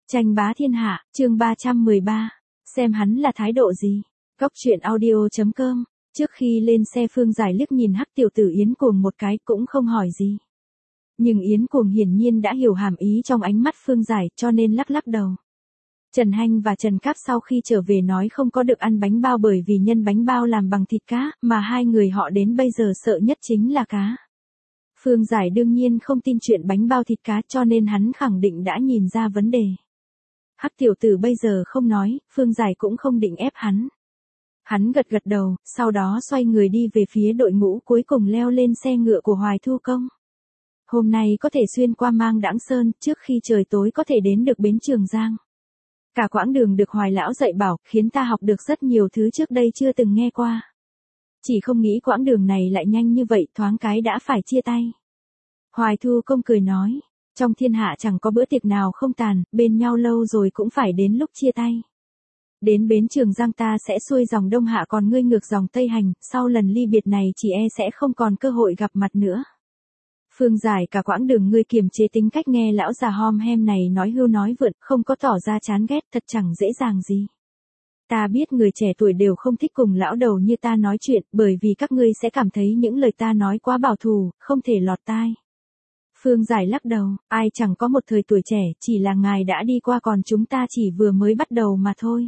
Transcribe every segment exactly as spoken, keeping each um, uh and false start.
Tranh bá thiên hạ, chương ba trăm mười ba. Xem hắn là thái độ gì? Góc truyện audio.com. Trước khi lên xe Phương Giải liếc nhìn Hắc tiểu tử Yến Cuồng một cái cũng không hỏi gì. Nhưng Yến Cuồng hiển nhiên đã hiểu hàm ý trong ánh mắt Phương Giải cho nên lắc lắc đầu. Trần Hanh và Trần Cáp sau khi trở về nói không có được ăn bánh bao bởi vì nhân bánh bao làm bằng thịt cá, mà hai người họ đến bây giờ sợ nhất chính là cá. Phương Giải đương nhiên không tin chuyện bánh bao thịt cá cho nên hắn khẳng định đã nhìn ra vấn đề. Hắc tiểu tử bây giờ không nói, Phương Giải cũng không định ép hắn. Hắn gật gật đầu, sau đó xoay người đi về phía đội ngũ cuối cùng leo lên xe ngựa của Hoài Thu Công. Hôm nay có thể xuyên qua Mang Đãng Sơn, trước khi trời tối có thể đến được bến Trường Giang. Cả quãng đường được Hoài lão dạy bảo, khiến ta học được rất nhiều thứ trước đây chưa từng nghe qua. Chỉ không nghĩ quãng đường này lại nhanh như vậy, thoáng cái đã phải chia tay. Hoài Thu Công cười nói, trong thiên hạ chẳng có bữa tiệc nào không tàn, bên nhau lâu rồi cũng phải đến lúc chia tay. Đến bến Trường Giang ta sẽ xuôi dòng Đông Hạ còn ngươi ngược dòng Tây Hành, sau lần ly biệt này chỉ e sẽ không còn cơ hội gặp mặt nữa. Phương Giải cả quãng đường ngươi kiềm chế tính cách nghe lão già hom hem này nói hưu nói vượn, không có tỏ ra chán ghét, thật chẳng dễ dàng gì. Ta biết người trẻ tuổi đều không thích cùng lão đầu như ta nói chuyện, bởi vì các ngươi sẽ cảm thấy những lời ta nói quá bảo thủ, không thể lọt tai. Phương Giải lắc đầu, ai chẳng có một thời tuổi trẻ, chỉ là ngài đã đi qua còn chúng ta chỉ vừa mới bắt đầu mà thôi.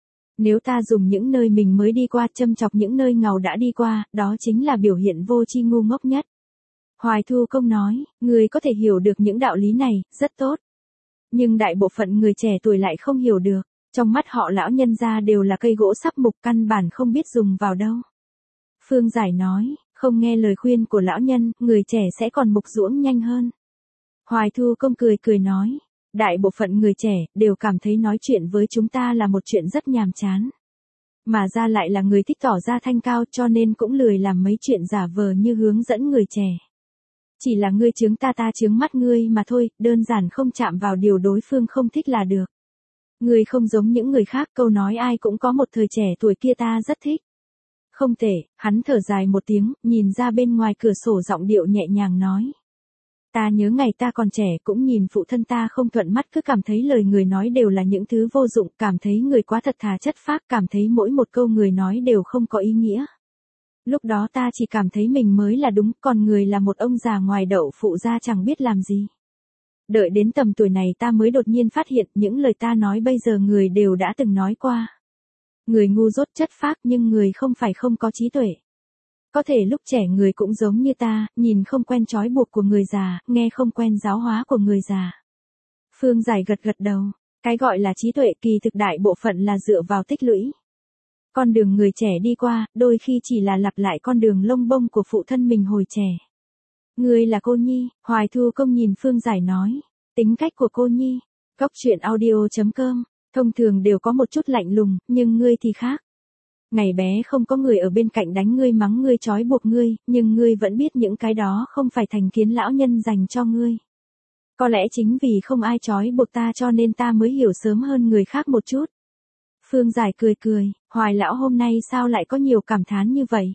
Nếu ta dùng những nơi mình mới đi qua châm chọc những nơi ngầu đã đi qua, đó chính là biểu hiện vô tri ngu ngốc nhất. Hoài Thu Công nói, người có thể hiểu được những đạo lý này, rất tốt. Nhưng đại bộ phận người trẻ tuổi lại không hiểu được, trong mắt họ lão nhân gia đều là cây gỗ sắp mục căn bản không biết dùng vào đâu. Phương Giải nói, không nghe lời khuyên của lão nhân, người trẻ sẽ còn mục ruỗng nhanh hơn. Hoài Thu Công cười cười nói, đại bộ phận người trẻ đều cảm thấy nói chuyện với chúng ta là một chuyện rất nhàm chán. Mà ra lại là người thích tỏ ra thanh cao cho nên cũng lười làm mấy chuyện giả vờ như hướng dẫn người trẻ. Chỉ là ngươi chướng ta ta chướng mắt ngươi mà thôi, đơn giản không chạm vào điều đối phương không thích là được. Ngươi không giống những người khác, câu nói ai cũng có một thời trẻ tuổi kia ta rất thích. Không thể, hắn thở dài một tiếng, nhìn ra bên ngoài cửa sổ giọng điệu nhẹ nhàng nói. Ta nhớ ngày ta còn trẻ cũng nhìn phụ thân ta không thuận mắt cứ cảm thấy lời người nói đều là những thứ vô dụng, cảm thấy người quá thật thà chất phác, cảm thấy mỗi một câu người nói đều không có ý nghĩa. Lúc đó ta chỉ cảm thấy mình mới là đúng, còn người là một ông già ngoài đậu phụ ra chẳng biết làm gì. Đợi đến tầm tuổi này ta mới đột nhiên phát hiện những lời ta nói bây giờ người đều đã từng nói qua. Người ngu dốt chất phác nhưng người không phải không có trí tuệ. Có thể lúc trẻ người cũng giống như ta, nhìn không quen trói buộc của người già, nghe không quen giáo hóa của người già. Phương Giải gật gật đầu, cái gọi là trí tuệ kỳ thực đại bộ phận là dựa vào tích lũy. Con đường người trẻ đi qua, đôi khi chỉ là lặp lại con đường lông bông của phụ thân mình hồi trẻ. Ngươi là cô Nhi, Hoài Thu Công nhìn Phương Giải nói, tính cách của cô Nhi, góc truyện audio.com, thông thường đều có một chút lạnh lùng, nhưng ngươi thì khác. Ngày bé không có người ở bên cạnh đánh ngươi mắng ngươi trói buộc ngươi, nhưng ngươi vẫn biết những cái đó không phải thành kiến lão nhân dành cho ngươi. Có lẽ chính vì không ai trói buộc ta cho nên ta mới hiểu sớm hơn người khác một chút. Phương Giải cười cười, Hoài lão hôm nay sao lại có nhiều cảm thán như vậy?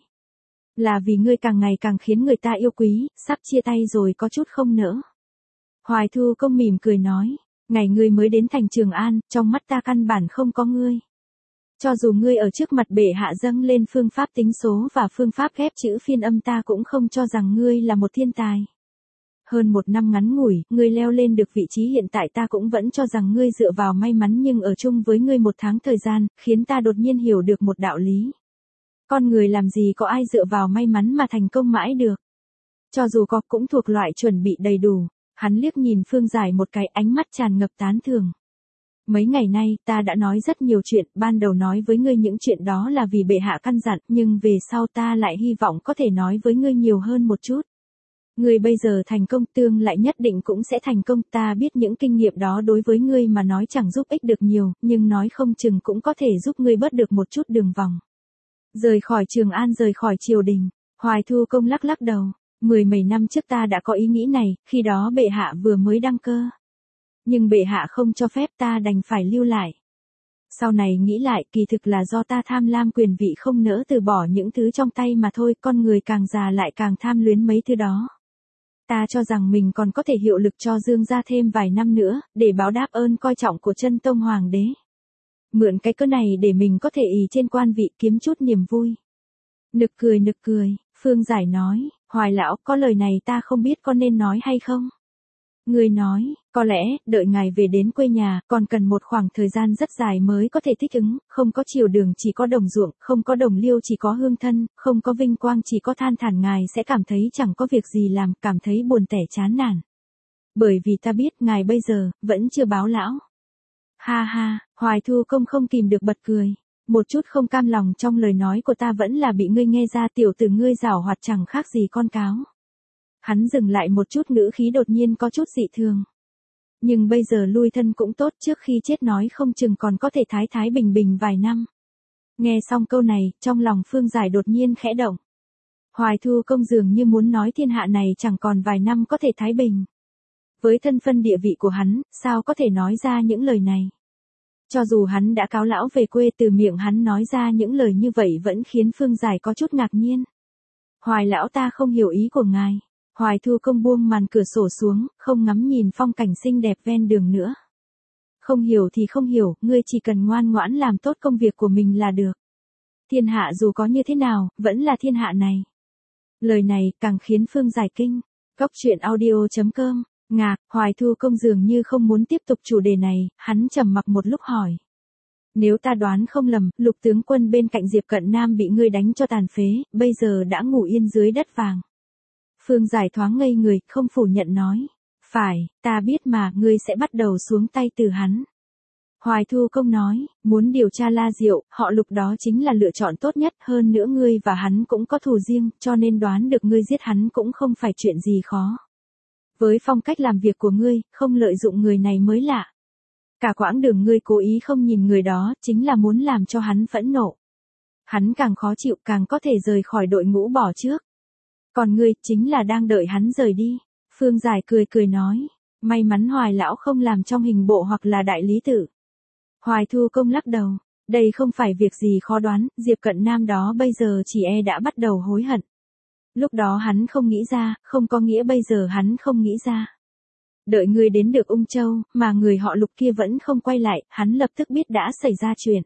Là vì ngươi càng ngày càng khiến người ta yêu quý, sắp chia tay rồi có chút không nỡ. Hoài Thu Công mỉm cười nói, ngày ngươi mới đến thành Trường An, trong mắt ta căn bản không có ngươi. Cho dù ngươi ở trước mặt bệ hạ dâng lên phương pháp tính số và phương pháp ghép chữ phiên âm ta cũng không cho rằng ngươi là một thiên tài. Hơn một năm ngắn ngủi, ngươi leo lên được vị trí hiện tại ta cũng vẫn cho rằng ngươi dựa vào may mắn nhưng ở chung với ngươi một tháng thời gian, khiến ta đột nhiên hiểu được một đạo lý. Con người làm gì có ai dựa vào may mắn mà thành công mãi được. Cho dù có cũng thuộc loại chuẩn bị đầy đủ, hắn liếc nhìn Phương Giải một cái ánh mắt tràn ngập tán thưởng. Mấy ngày nay, ta đã nói rất nhiều chuyện, ban đầu nói với ngươi những chuyện đó là vì bệ hạ căn dặn, nhưng về sau ta lại hy vọng có thể nói với ngươi nhiều hơn một chút. Ngươi bây giờ thành công tương lại nhất định cũng sẽ thành công, ta biết những kinh nghiệm đó đối với ngươi mà nói chẳng giúp ích được nhiều, nhưng nói không chừng cũng có thể giúp ngươi bớt được một chút đường vòng. Rời khỏi Trường An rời khỏi triều đình, Hoài Thu Công lắc lắc đầu, mười mấy năm trước ta đã có ý nghĩ này, khi đó bệ hạ vừa mới đăng cơ. Nhưng bệ hạ không cho phép ta đành phải lưu lại. Sau này nghĩ lại kỳ thực là do ta tham lam quyền vị không nỡ từ bỏ những thứ trong tay mà thôi, con người càng già lại càng tham luyến mấy thứ đó. Ta cho rằng mình còn có thể hiệu lực cho Dương gia thêm vài năm nữa, để báo đáp ơn coi trọng của chân tông hoàng đế. Mượn cái cớ này để mình có thể ỷ trên quan vị kiếm chút niềm vui. Nực cười nực cười, Phương Giải nói, Hoài lão, có lời này ta không biết có nên nói hay không? Người nói, có lẽ, đợi ngài về đến quê nhà, còn cần một khoảng thời gian rất dài mới có thể thích ứng, không có triều đường chỉ có đồng ruộng, không có đồng liêu chỉ có hương thân, không có vinh quang chỉ có than thản, ngài sẽ cảm thấy chẳng có việc gì làm, cảm thấy buồn tẻ chán nản. Bởi vì ta biết ngài bây giờ, vẫn chưa báo lão. Ha ha, Hoài Thu Công không kìm được bật cười. Một chút không cam lòng trong lời nói của ta vẫn là bị ngươi nghe ra, tiểu tử ngươi giảo hoạt chẳng khác gì con cáo. Hắn dừng lại một chút, ngữ khí đột nhiên có chút dị thường. Nhưng bây giờ lui thân cũng tốt, trước khi chết nói không chừng còn có thể thái thái bình bình vài năm. Nghe xong câu này, trong lòng Phương Giải đột nhiên khẽ động. Hoài Thu Công dường như muốn nói thiên hạ này chẳng còn vài năm có thể thái bình. Với thân phân địa vị của hắn, sao có thể nói ra những lời này? Cho dù hắn đã cáo lão về quê, từ miệng hắn nói ra những lời như vậy vẫn khiến Phương Giải có chút ngạc nhiên. Hoài lão, ta không hiểu ý của ngài. Hoài Thu Công buông màn cửa sổ xuống, không ngắm nhìn phong cảnh xinh đẹp ven đường nữa. Không hiểu thì không hiểu, ngươi chỉ cần ngoan ngoãn làm tốt công việc của mình là được. Thiên hạ dù có như thế nào, vẫn là thiên hạ này. Lời này càng khiến Phương Giải kinh. Góc truyện audio chấm com. Ngạc, Hoài Thu Công dường như không muốn tiếp tục chủ đề này, hắn trầm mặc một lúc hỏi. Nếu ta đoán không lầm, Lục tướng quân bên cạnh Diệp Cận Nam bị ngươi đánh cho tàn phế, bây giờ đã ngủ yên dưới đất vàng. Phương Giải thoáng ngây người, không phủ nhận nói. Phải, ta biết mà, ngươi sẽ bắt đầu xuống tay từ hắn. Hoài Thu Công nói, muốn điều tra La Diệu, họ Lục đó chính là lựa chọn tốt nhất, hơn nữa ngươi và hắn cũng có thù riêng, cho nên đoán được ngươi giết hắn cũng không phải chuyện gì khó. Với phong cách làm việc của ngươi, không lợi dụng người này mới lạ. Cả quãng đường ngươi cố ý không nhìn người đó, chính là muốn làm cho hắn phẫn nộ. Hắn càng khó chịu, càng có thể rời khỏi đội ngũ bỏ trước. Còn ngươi, chính là đang đợi hắn rời đi. Phương Giải cười cười nói, may mắn Hoài lão không làm trong hình bộ hoặc là đại lý tự. Hoài Thu Công lắc đầu, đây không phải việc gì khó đoán, Diệp Cận Nam đó bây giờ chỉ e đã bắt đầu hối hận. Lúc đó hắn không nghĩ ra, không có nghĩa bây giờ hắn không nghĩ ra. Đợi ngươi đến được Ung Châu, mà người họ Lục kia vẫn không quay lại, hắn lập tức biết đã xảy ra chuyện.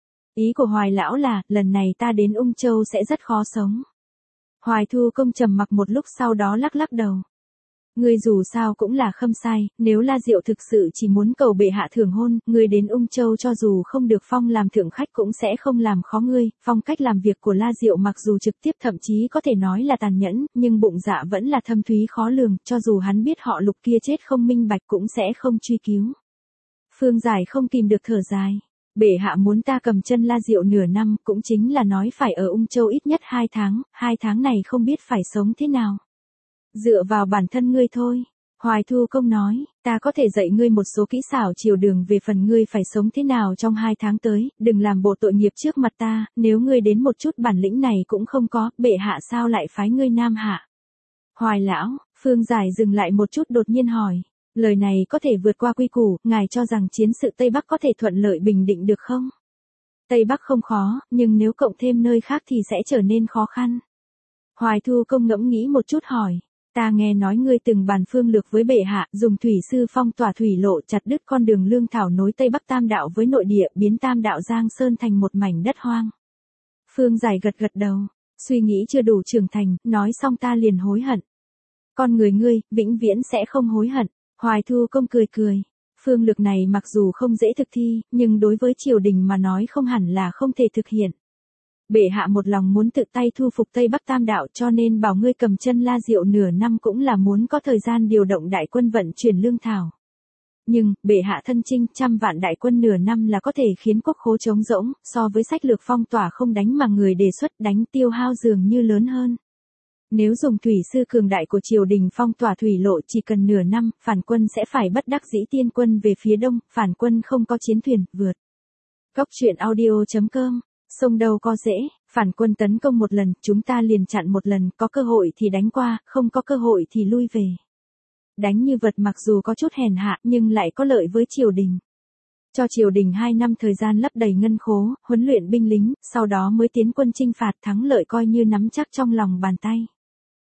Ý của Hoài lão là, lần này ta đến Ung Châu sẽ rất khó sống. Hoài Thu Công trầm mặc một lúc, sau đó lắc lắc đầu. Ngươi dù sao cũng là khâm sai, nếu La Diệu thực sự chỉ muốn cầu bệ hạ thưởng hôn, ngươi đến Ung Châu cho dù không được phong làm thượng khách cũng sẽ không làm khó ngươi. Phong cách làm việc của La Diệu mặc dù trực tiếp thậm chí có thể nói là tàn nhẫn, nhưng bụng dạ vẫn là thâm thúy khó lường, cho dù hắn biết họ Lục kia chết không minh bạch cũng sẽ không truy cứu. Phương Giải không kìm được thở dài. Bệ hạ muốn ta cầm chân La Diệu nửa năm, cũng chính là nói phải ở Ung Châu ít nhất hai tháng, hai tháng này không biết phải sống thế nào. Dựa vào bản thân ngươi thôi. Hoài Thu Công nói, ta có thể dạy ngươi một số kỹ xảo triều đường, về phần ngươi phải sống thế nào trong hai tháng tới, đừng làm bộ tội nghiệp trước mặt ta, nếu ngươi đến một chút bản lĩnh này cũng không có, bệ hạ sao lại phái ngươi Nam Hạ. Hoài lão, Phương Giải dừng lại một chút đột nhiên hỏi, lời này có thể vượt qua quy củ, ngài cho rằng chiến sự Tây Bắc có thể thuận lợi bình định được không? Tây Bắc không khó, nhưng nếu cộng thêm nơi khác thì sẽ trở nên khó khăn. Hoài Thu Công ngẫm nghĩ một chút hỏi. Ta nghe nói ngươi từng bàn phương lược với bệ hạ, dùng thủy sư phong tỏa thủy lộ, chặt đứt con đường lương thảo nối Tây Bắc Tam Đạo với nội địa, biến Tam Đạo Giang Sơn thành một mảnh đất hoang. Phương Giải gật gật đầu, suy nghĩ chưa đủ trưởng thành, nói xong ta liền hối hận. Con người ngươi, vĩnh viễn sẽ không hối hận. Hoài Thu Công cười cười. Phương lược này mặc dù không dễ thực thi, nhưng đối với triều đình mà nói không hẳn là không thể thực hiện. Bệ hạ một lòng muốn tự tay thu phục Tây Bắc Tam Đạo, cho nên bảo ngươi cầm chân La Diệu nửa năm cũng là muốn có thời gian điều động đại quân vận chuyển lương thảo. Nhưng, bệ hạ thân chinh trăm vạn đại quân nửa năm là có thể khiến quốc khố trống rỗng, so với sách lược phong tỏa không đánh mà người đề xuất đánh tiêu hao dường như lớn hơn. Nếu dùng thủy sư cường đại của triều đình phong tỏa thủy lộ chỉ cần nửa năm, phản quân sẽ phải bất đắc dĩ tiên quân về phía đông, phản quân không có chiến thuyền, vượt. Góc truyện audio chấm com. Sông đâu có dễ, phản quân tấn công một lần, chúng ta liền chặn một lần, có cơ hội thì đánh qua, không có cơ hội thì lui về. Đánh như vật mặc dù có chút hèn hạ, nhưng lại có lợi với triều đình. Cho triều đình hai năm thời gian lấp đầy ngân khố, huấn luyện binh lính, sau đó mới tiến quân chinh phạt, thắng lợi coi như nắm chắc trong lòng bàn tay.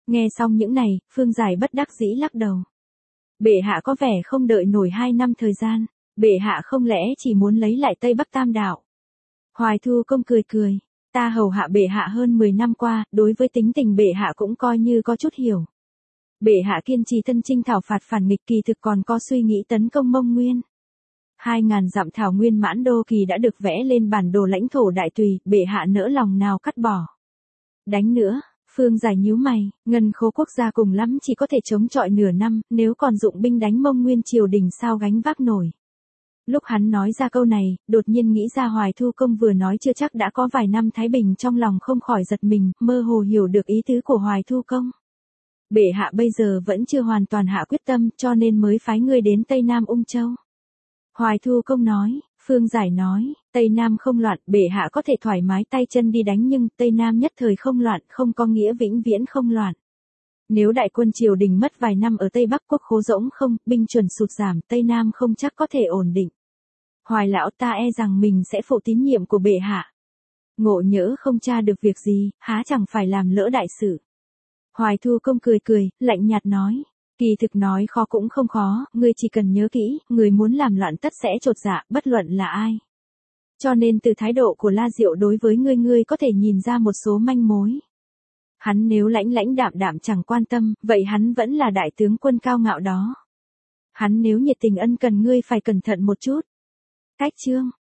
Nghe xong những này, Phương Giải bất đắc dĩ lắc đầu. Bệ hạ có vẻ không đợi nổi hai năm thời gian, bệ hạ không lẽ chỉ muốn lấy lại Tây Bắc Tam Đạo. Hoài Thu Công cười cười, ta hầu hạ bệ hạ hơn mười năm qua, đối với tính tình bệ hạ cũng coi như có chút hiểu. Bệ hạ kiên trì thân chinh thảo phạt phản nghịch, kỳ thực còn có suy nghĩ tấn công Mông Nguyên. Hai ngàn dặm thảo nguyên Mãn Đô kỳ đã được vẽ lên bản đồ lãnh thổ đại tùy, bệ hạ nỡ lòng nào cắt bỏ. Đánh nữa, Phương Giải nhíu mày, ngân khố quốc gia cùng lắm chỉ có thể chống chọi nửa năm, nếu còn dụng binh đánh Mông Nguyên triều đình sao gánh vác nổi. Lúc hắn nói ra câu này, đột nhiên nghĩ ra Hoài Thu Công vừa nói chưa chắc đã có vài năm thái bình, trong lòng không khỏi giật mình, mơ hồ hiểu được ý tứ của Hoài Thu Công. Bệ hạ bây giờ vẫn chưa hoàn toàn hạ quyết tâm, cho nên mới phái người đến Tây Nam Ung Châu. Hoài Thu Công nói, Phương Giải nói, Tây Nam không loạn, bệ hạ có thể thoải mái tay chân đi đánh, nhưng Tây Nam nhất thời không loạn không có nghĩa vĩnh viễn không loạn. Nếu đại quân triều đình mất vài năm ở Tây Bắc, quốc khố rỗng không, binh chuẩn sụt giảm, Tây Nam không chắc có thể ổn định. Hoài lão, ta e rằng mình sẽ phụ tín nhiệm của bệ hạ. Ngộ nhỡ không tra được việc gì, há chẳng phải làm lỡ đại sự. Hoài Thu Công cười cười, lạnh nhạt nói, kỳ thực nói khó cũng không khó, ngươi chỉ cần nhớ kỹ, người muốn làm loạn tất sẽ chột dạ, bất luận là ai. Cho nên từ thái độ của La Diệu đối với ngươi, ngươi có thể nhìn ra một số manh mối. Hắn nếu lãnh lãnh đạm đạm chẳng quan tâm, vậy hắn vẫn là đại tướng quân cao ngạo đó. Hắn nếu nhiệt tình ân cần, ngươi phải cẩn thận một chút. Cách chương